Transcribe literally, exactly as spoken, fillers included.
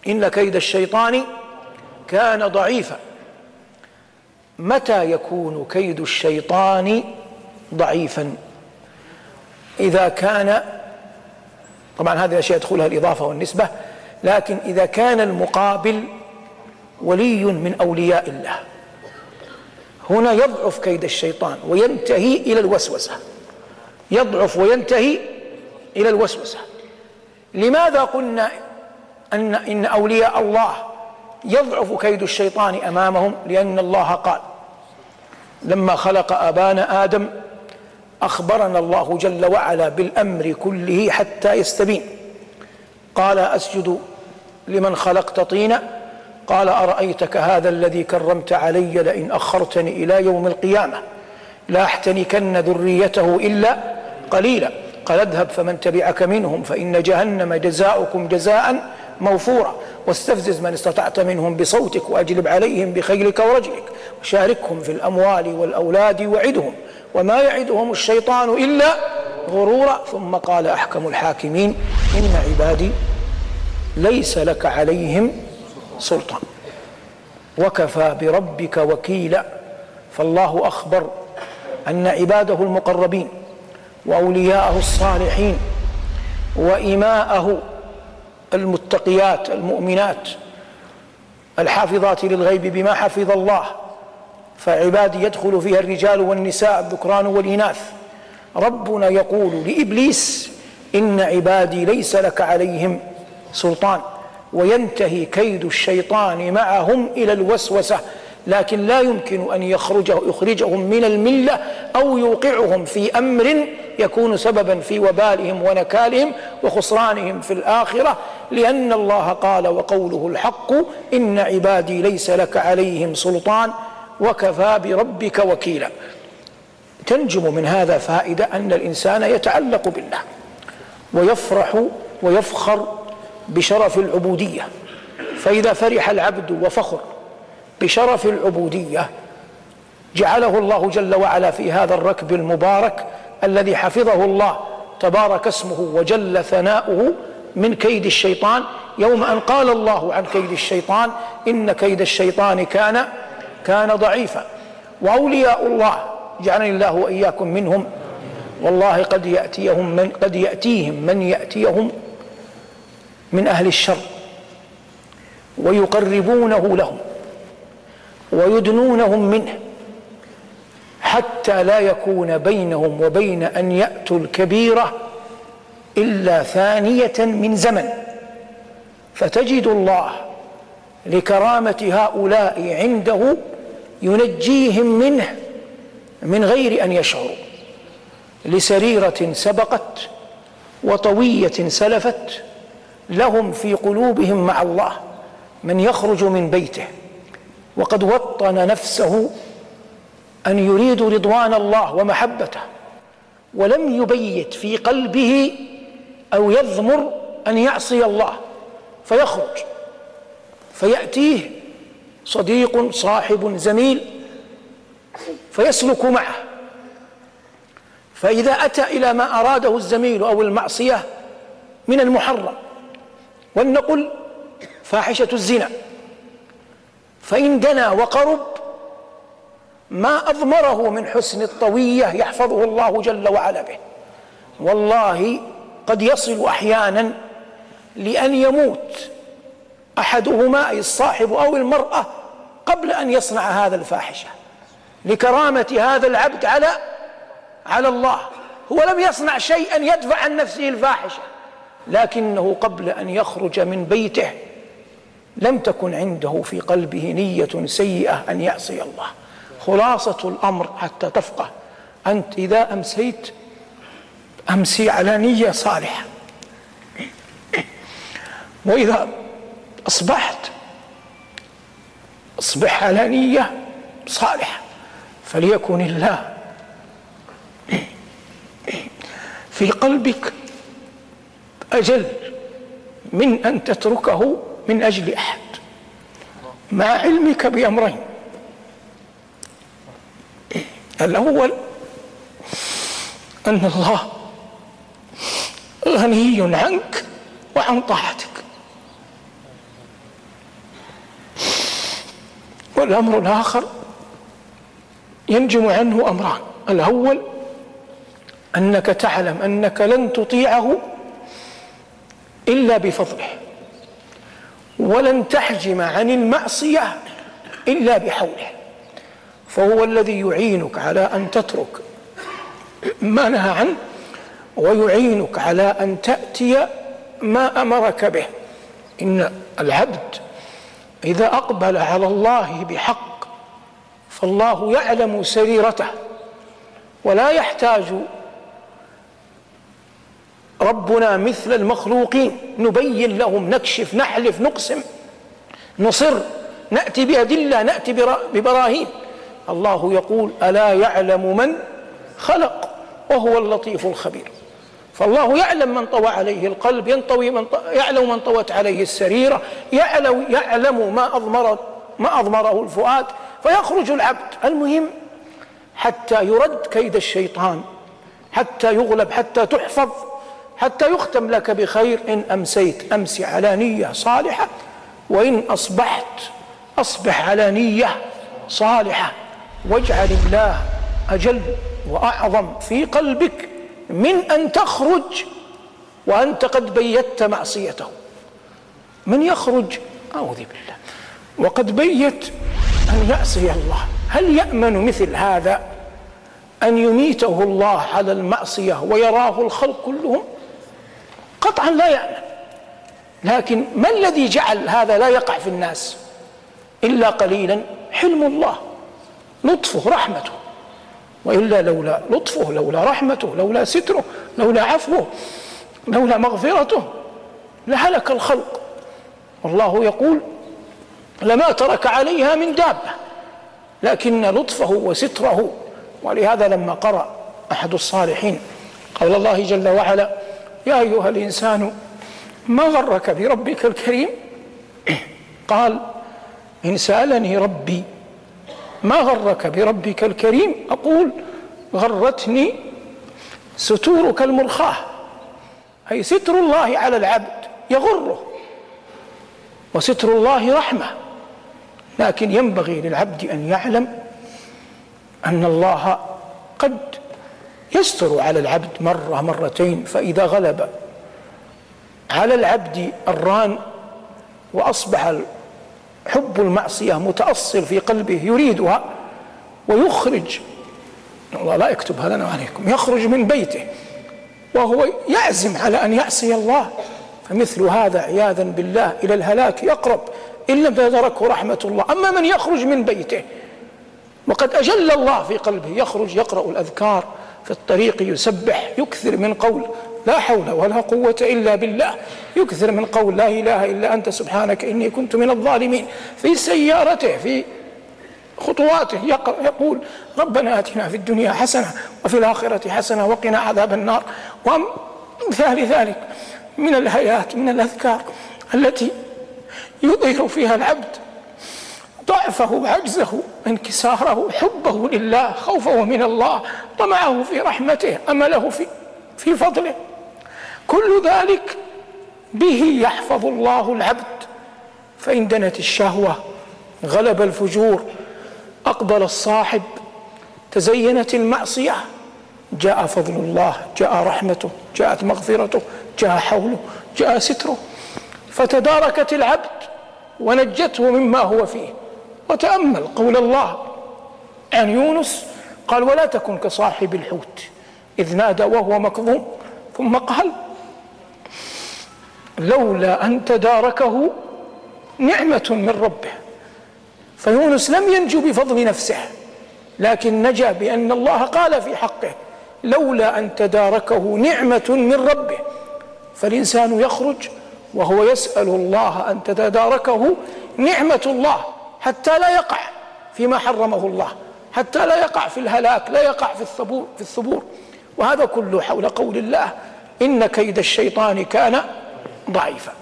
إن كيد الشيطان كان ضعيفا. متى يكون كيد الشيطان ضعيفا؟ إذا كان، طبعا هذه الأشياء يدخلها الإضافة والنسبة، لكن إذا كان المقابل ولي من أولياء الله، هنا يضعف كيد الشيطان وينتهي إلى الوسوسة، يضعف وينتهي إلى الوسوسة. لماذا قلنا أن إن أولياء الله يضعف كيد الشيطان أمامهم؟ لأن الله قال لما خلق أبانا آدم أخبرنا الله جل وعلا بالأمر كله حتى يستبين. قال أسجد لمن خلقت طينا، قال أرأيتك هذا الذي كرمت علي لئن أخرتني إلى يوم القيامة لاحتنكن ذريته إلا قليلا، قال اذهب فمن تبعك منهم فإن جهنم جزاؤكم جزاء موفورا، واستفزز من استطعت منهم بصوتك وأجلب عليهم بخيلك ورجلك وشاركهم في الأموال والأولاد وعدهم وما يعدهم الشيطان إلا غرورا. ثم قال أحكم الحاكمين إن عبادي ليس لك عليهم سلطان وكفى بربك وكيلا. فالله أخبر أن عباده المقربين وأولياءه الصالحين وإماءه المتقيات المؤمنات الحافظات للغيب بما حفظ الله، فعبادي يدخل فيها الرجال والنساء الذكران والإناث. ربنا يقول لإبليس إن عبادي ليس لك عليهم سلطان، وينتهي كيد الشيطان معهم إلى الوسوسة، لكن لا يمكن أن يخرجه يخرجهم من الملة أو يوقعهم في أمر يكون سببا في وبالهم ونكالهم وخسرانهم في الآخرة، لأن الله قال وقوله الحق إن عبادي ليس لك عليهم سلطان وكفى بربك وكيلا. تنجم من هذا فائدة أن الإنسان يتعلق بالله ويفرح ويفخر بشرف العبودية، فإذا فرح العبد وفخر بشرف العبودية جعله الله جل وعلا في هذا الركب المبارك الذي حفظه الله تبارك اسمه وجل ثناؤه من كيد الشيطان، يوم أن قال الله عن كيد الشيطان إن كيد الشيطان كان كان ضعيفا. وأولياء الله جعلني الله وإياكم منهم، والله قد يأتيهم من قد يأتيهم من يأتيهم من أهل الشر ويقربونه لهم ويدنونهم منه حتى لا يكون بينهم وبين أن يأتوا الكبيرة إلا ثانية من زمن، فتجد الله لكرامة هؤلاء عنده ينجيهم منه من غير أن يشعروا، لسريرة سبقت وطوية سلفت لهم في قلوبهم مع الله. من يخرج من بيته وقد وطن نفسه أن يريد رضوان الله ومحبته ولم يبيت في قلبه أو يضمر أن يعصي الله، فيخرج فيأتيه صديق صاحب زميل فيسلك معه، فإذا أتى إلى ما أراده الزميل أو المعصية من المحرم، ولنقل فاحشة الزنا، فإن دنا وقرب ما أضمره من حسن الطوية يحفظه الله جل وعلا به. والله قد يصل أحيانا لأن يموت أحدهما أي الصاحب أو المرأة قبل أن يصنع هذا الفاحشة، لكرامة هذا العبد على على الله. هو لم يصنع شيئا يدفع عن نفسه الفاحشة، لكنه قبل أن يخرج من بيته لم تكن عنده في قلبه نية سيئة أن يعصي الله. خلاصة الأمر حتى تفقه، أنت إذا أمسيت أمسي على نية صالحة، وإذا أصبحت أصبح على نية صالحة، فليكن الله في قلبك أجل من أن تتركه من أجل أحد، مع علمك بأمرين: الأول أن الله غني عنك وعن طاعتك، والأمر الآخر ينجم عنه أمران: الأول أنك تعلم أنك لن تطيعه إلا بفضله، ولن تحجم عن المعصية إلا بحوله، فهو الذي يعينك على أن تترك ما نهى عنه، ويعينك على أن تأتي ما أمرك به. إن العبد إذا أقبل على الله بحق فالله يعلم سريرته، ولا يحتاج ربنا مثل المخلوقين نبين لهم، نكشف، نحلف، نقسم، نصر، نأتي بأدلة، نأتي ببراهين. الله يقول: ألا يعلم من خلق وهو اللطيف الخبير. فالله يعلم من طوى عليه القلب، ينطوي من ط... يعلم من طوت عليه السريرة، يعلم, يعلم ما أضمر ما أضمره الفؤاد، فيخرج العبد. المهم حتى يرد كيد الشيطان، حتى يغلب، حتى تحفظ، حتى يختم لك بخير. إن أمسيت أمسي على نية صالحة، وإن أصبحت أصبح على نية صالحة، واجعل الله أجل وأعظم في قلبك من أن تخرج وأنت قد بيت معصيته. من يخرج أعوذ بالله وقد بيت أن يعصي الله، هل يأمن مثل هذا أن يميته الله على المعصية ويراه الخلق كلهم؟ قطعا لا يأمن. لكن ما الذي جعل هذا لا يقع في الناس إلا قليلا؟ حلم الله، لطفه، رحمته. وإلا لولا لطفه، لولا رحمته، لولا ستره، لولا عفوه، لولا مغفرته لهلك الخلق. والله يقول: لما ترك عليها من دابة، لكن لطفه وستره. ولهذا لما قرأ أحد الصالحين قول الله جل وعلا: يا أيها الإنسان ما غرك بربك الكريم، قال: إن سألني ربي ما غرك بربك الكريم أقول: غرتني ستورك المرخاة، أي ستر الله على العبد يغره، وستر الله رحمة. لكن ينبغي للعبد أن يعلم أن الله قد يستر على العبد مرة مرتين، فإذا غلب على العبد الران وأصبح حب المعصية متأصل في قلبه يريدها، ويخرج، الله لا يكتب هذا عليكم، يخرج من بيته وهو يعزم على أن يعصي الله، فمثل هذا عياذا بالله إلى الهلاك يقرب إن لم تدركه رحمة الله. أما من يخرج من بيته وقد أجل الله في قلبه، يخرج يقرأ الأذكار في الطريق، يسبح، يكثر من قول لا حول ولا قوة إلا بالله، يكثر من قول لا إله إلا أنت سبحانك إني كنت من الظالمين، في سيارته، في خطواته يقول: ربنا آتنا في الدنيا حسنة وفي الآخرة حسنة وقنا عذاب النار. ومثال ذلك من الآيات، من الأذكار التي يظهر فيها العبد ضعفه وعجزه، انكساره، حبه لله، خوفه من الله، طمعه في رحمته، أمله في في فضله. كل ذلك به يحفظ الله العبد. فإن دنت الشهوة، غلب الفجور، أقبل الصاحب، تزينت المعصية، جاء فضل الله، جاء رحمته، جاءت مغفرته، جاء حوله، جاء ستره، فتداركت العبد ونجته مما هو فيه. وتأمل قول الله عن يونس، قال: ولا تكن كصاحب الحوت إذ نادى وهو مكظوم، ثم قال: لولا أن تداركه نعمة من ربه. فيونس لم ينجو بفضل نفسه، لكن نجا بأن الله قال في حقه: لولا أن تداركه نعمة من ربه. فالإنسان يخرج وهو يسأل الله أن تتداركه نعمة الله، حتى لا يقع فيما حرمه الله، حتى لا يقع في الهلاك، لا يقع في الثبور, في الثبور. وهذا كله حول قول الله: إن كيد الشيطان كان ضعيفا.